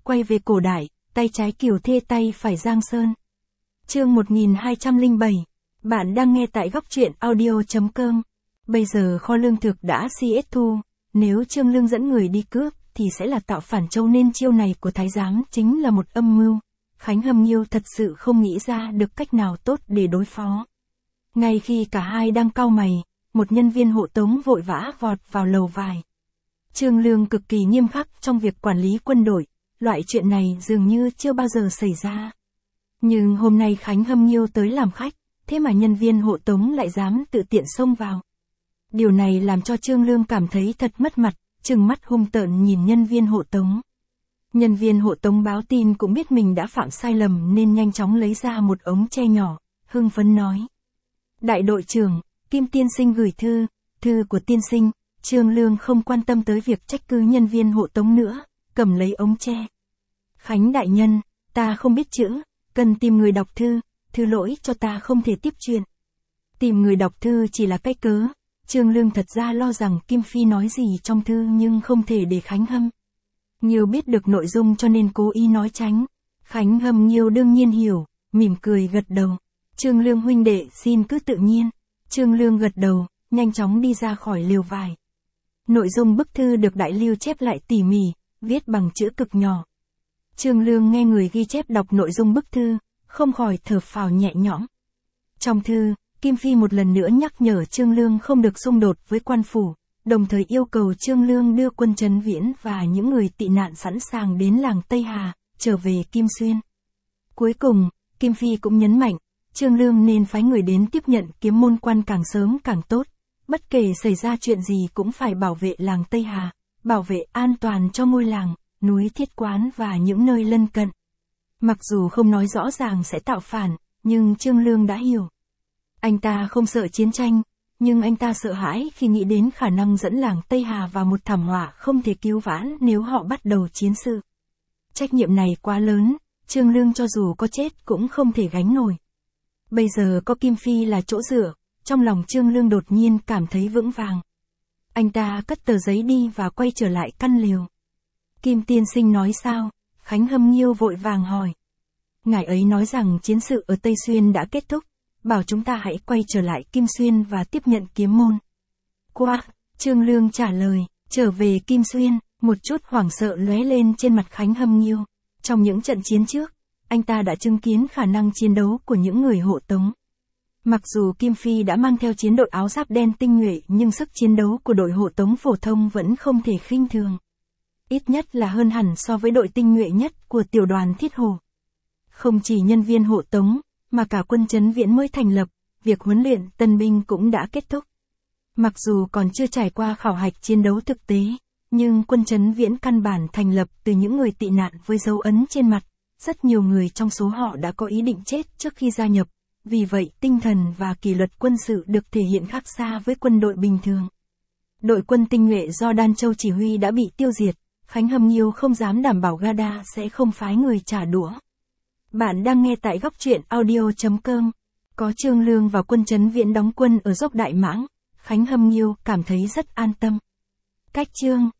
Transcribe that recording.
quay về cổ đại, tay trái Kiều Thê tay phải Giang Sơn. Chương 1207. Bạn đang nghe tại góc truyện audio.com. Bây giờ kho lương thực đã CS thu, nếu Trương Lương dẫn người đi cướp thì sẽ là tạo phản, cho nên chiêu này của thái giám chính là một âm mưu. Khánh Hâm Nghiêu thật sự không nghĩ ra được cách nào tốt để đối phó. Ngay khi cả hai đang cau mày, một nhân viên hộ tống vội vã vọt vào lầu vải. Trương Lương cực kỳ nghiêm khắc trong việc quản lý quân đội, loại chuyện này dường như chưa bao giờ xảy ra. Nhưng hôm nay Khánh Hâm Nghiêu tới làm khách, thế mà nhân viên hộ tống lại dám tự tiện xông vào. Điều này làm cho Trương Lương cảm thấy thật mất mặt, trừng mắt hung tợn nhìn nhân viên hộ tống. Nhân viên hộ tống báo tin cũng biết mình đã phạm sai lầm nên nhanh chóng lấy ra một ống tre nhỏ, hưng phấn nói. Đại đội trưởng, Kim tiên sinh gửi thư, thư của tiên sinh. Trương Lương không quan tâm tới việc trách cứ nhân viên hộ tống nữa, cầm lấy ống tre. Khánh đại nhân, ta không biết chữ, cần tìm người đọc thư, thứ lỗi cho ta không thể tiếp chuyện. Tìm người đọc thư chỉ là cái cớ. Trương Lương thật ra lo rằng Kim Phi nói gì trong thư nhưng không thể để Khánh Hâm Nghiêu biết được nội dung cho nên cố ý nói tránh. Khánh Hâm Nghiêu đương nhiên hiểu, mỉm cười gật đầu. Trương Lương huynh đệ xin cứ tự nhiên. Trương Lương gật đầu, nhanh chóng đi ra khỏi lều vải. Nội dung bức thư được đại lưu chép lại tỉ mỉ, viết bằng chữ cực nhỏ. Trương Lương nghe người ghi chép đọc nội dung bức thư, không khỏi thở phào nhẹ nhõm. Trong thư, Kim Phi một lần nữa nhắc nhở Trương Lương không được xung đột với quan phủ, đồng thời yêu cầu Trương Lương đưa quân Trấn Viễn và những người tị nạn sẵn sàng đến làng Tây Hà, trở về Kim Xuyên. Cuối cùng, Kim Phi cũng nhấn mạnh, Trương Lương nên phái người đến tiếp nhận Kiếm Môn quan càng sớm càng tốt. Bất kể xảy ra chuyện gì cũng phải bảo vệ làng Tây Hà, bảo vệ an toàn cho ngôi làng, núi Thiết Quán và những nơi lân cận. Mặc dù không nói rõ ràng sẽ tạo phản, nhưng Trương Lương đã hiểu. Anh ta không sợ chiến tranh, nhưng anh ta sợ hãi khi nghĩ đến khả năng dẫn làng Tây Hà vào một thảm họa không thể cứu vãn nếu họ bắt đầu chiến sự. Trách nhiệm này quá lớn, Trương Lương cho dù có chết cũng không thể gánh nổi. Bây giờ có Kim Phi là chỗ dựa. Trong lòng Trương Lương đột nhiên cảm thấy vững vàng. Anh ta cất tờ giấy đi và quay trở lại căn lều. Kim tiên sinh nói sao? Khánh Hâm Nghiêu vội vàng hỏi. Ngài ấy nói rằng chiến sự ở Tây Xuyên đã kết thúc, bảo chúng ta hãy quay trở lại Kim Xuyên và tiếp nhận Kiếm Môn. Qua, Trương Lương trả lời, trở về Kim Xuyên, một chút hoảng sợ lóe lên trên mặt Khánh Hâm Nghiêu. Trong những trận chiến trước, anh ta đã chứng kiến khả năng chiến đấu của những người hộ tống. Mặc dù Kim Phi đã mang theo chiến đội áo giáp đen tinh nhuệ nhưng sức chiến đấu của đội hộ tống phổ thông vẫn không thể khinh thường. Ít nhất là hơn hẳn so với đội tinh nhuệ nhất của tiểu đoàn Thiết Hổ. Không chỉ nhân viên hộ tống, mà cả quân Trấn Viễn mới thành lập, việc huấn luyện tân binh cũng đã kết thúc. Mặc dù còn chưa trải qua khảo hạch chiến đấu thực tế, nhưng quân Trấn Viễn căn bản thành lập từ những người tị nạn với dấu ấn trên mặt. Rất nhiều người trong số họ đã có ý định chết trước khi gia nhập. Vì vậy, tinh thần và kỷ luật quân sự được thể hiện khác xa với quân đội bình thường. Đội quân tinh nhuệ do Đan Châu chỉ huy đã bị tiêu diệt, Khánh Hâm Nghiêu không dám đảm bảo Gada sẽ không phái người trả đũa. Bạn đang nghe tại góc truyện audio.com. Có Trương Lương và quân Trấn Viễn đóng quân ở dốc Đại Mãng, Khánh Hâm Nghiêu cảm thấy rất an tâm. Cách chương